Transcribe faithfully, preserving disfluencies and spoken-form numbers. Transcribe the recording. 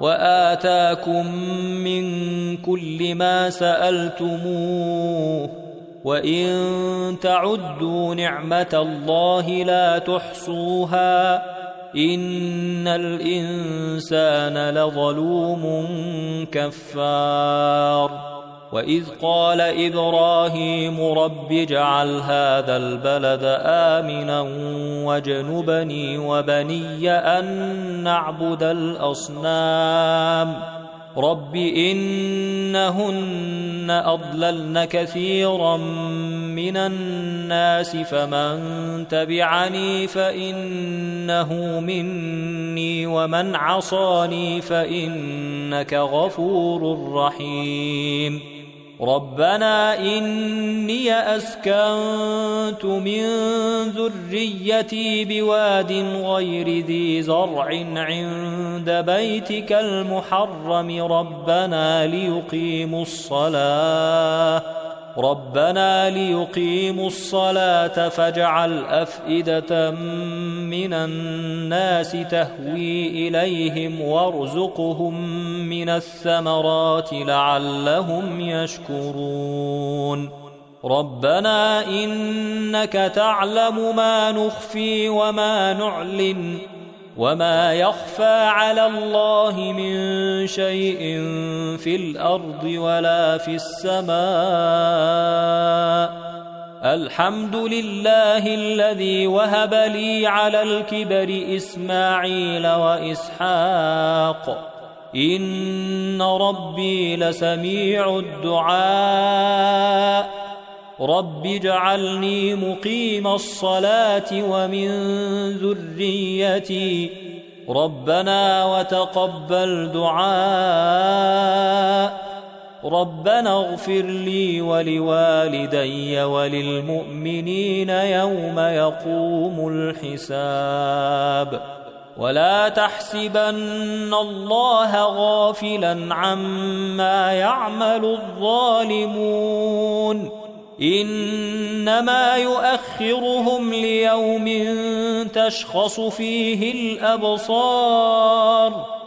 وآتاكم من كل ما سألتموه وإن تعدوا نعمة الله لا تحصوها إن الإنسان لظلوم كفار وإذ قال إبراهيم رب اجعل هذا البلد آمنا واجنبني وبني أن نعبد الأصنام رب إنهن أضللن كثيرا من الناس فمن تبعني فإنه مني ومن عصاني فإنك غفور رحيم ربنا إني أسكنت من ذريتي بواد غير ذي زرع عند بيتك المحرم ربنا ليقيموا الصلاة ربنا ليقيموا الصلاة فاجعل أفئدة من الناس تهوي إليهم وارزقهم من الثمرات لعلهم يشكرون ربنا إنك تعلم ما نخفي وما نعلن وما يخفى على الله من شيء في الأرض ولا في السماء الحمد لله الذي وهب لي على الكبر إسماعيل وإسحاق إن ربي لسميع الدعاء رب اجعلني مقيم الصلاة ومن ذريتي ربنا وتقبل دعاء ربنا اغفر لي ولوالدي وللمؤمنين يوم يقوم الحساب ولا تحسبن الله غافلا عما يعمل الظالمون إنما يؤخرهم ليوم تشخص فيه الأبصار